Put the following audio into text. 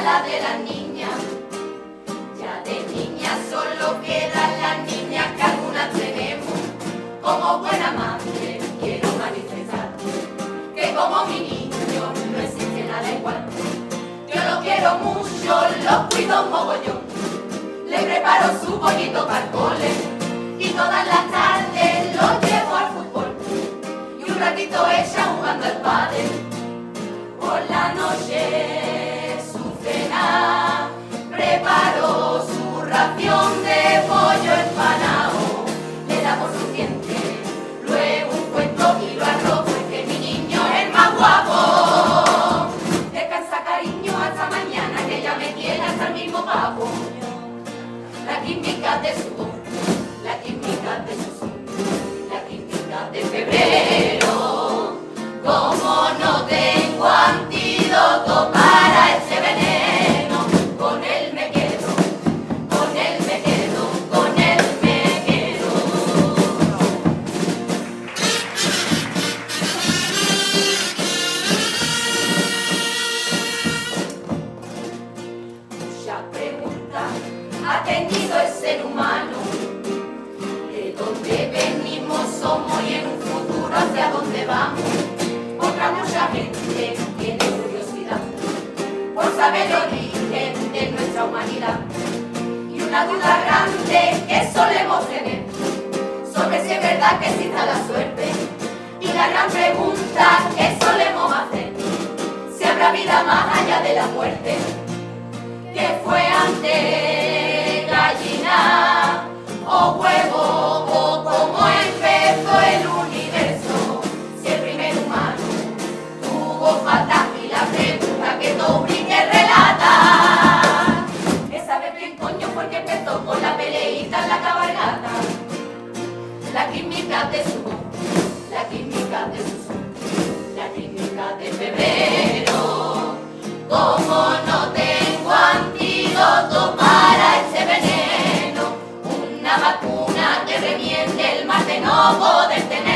la de las niñas. Ya de niñas solo quedan las niñas que algunas tenemos. Como buena madre quiero manifestar que como mi niño no existe nada igual. Yo lo quiero mucho, lo cuido un mogollón. Le preparo su pollito para el cole y todas las tardes lo llevo al fútbol. Y un ratito ella jugando al pádel. Por la noche su cena, preparo su ración de pollo empanado. Le damos un diente, luego un cuento y lo arrojo. Es que mi niño es el más guapo. Descansa cariño hasta mañana, que ella me tiene hasta el mismo pavo. La química de su voz, la química de su son, la química de febrero. Como no tengo antídoto para ese veneno, con él me quedo, con él me quedo, con él me quedo. Muchas preguntas ha tenido el ser humano, de dónde venimos, somos y en un futuro hacia dónde vamos. Otra mucha gente tiene curiosidad por saber el origen de nuestra humanidad. Y una duda grande que solemos tener sobre si es verdad que exista la suerte. Y la gran pregunta que solemos hacer, si habrá vida más allá de la muerte. ¿Qué fue antes, gallina o huevo, o cómo empezó el universo? Si el primer humano tuvo patas y la pregunta que Tobrique relata es saber quién coño fue el que empezó con la peleita en la cabalgata. La química de su voz, la química de su son, la química de febrero. Como no tengo antídoto para ese veneno, una vacuna que remiende el mal de no poder tener.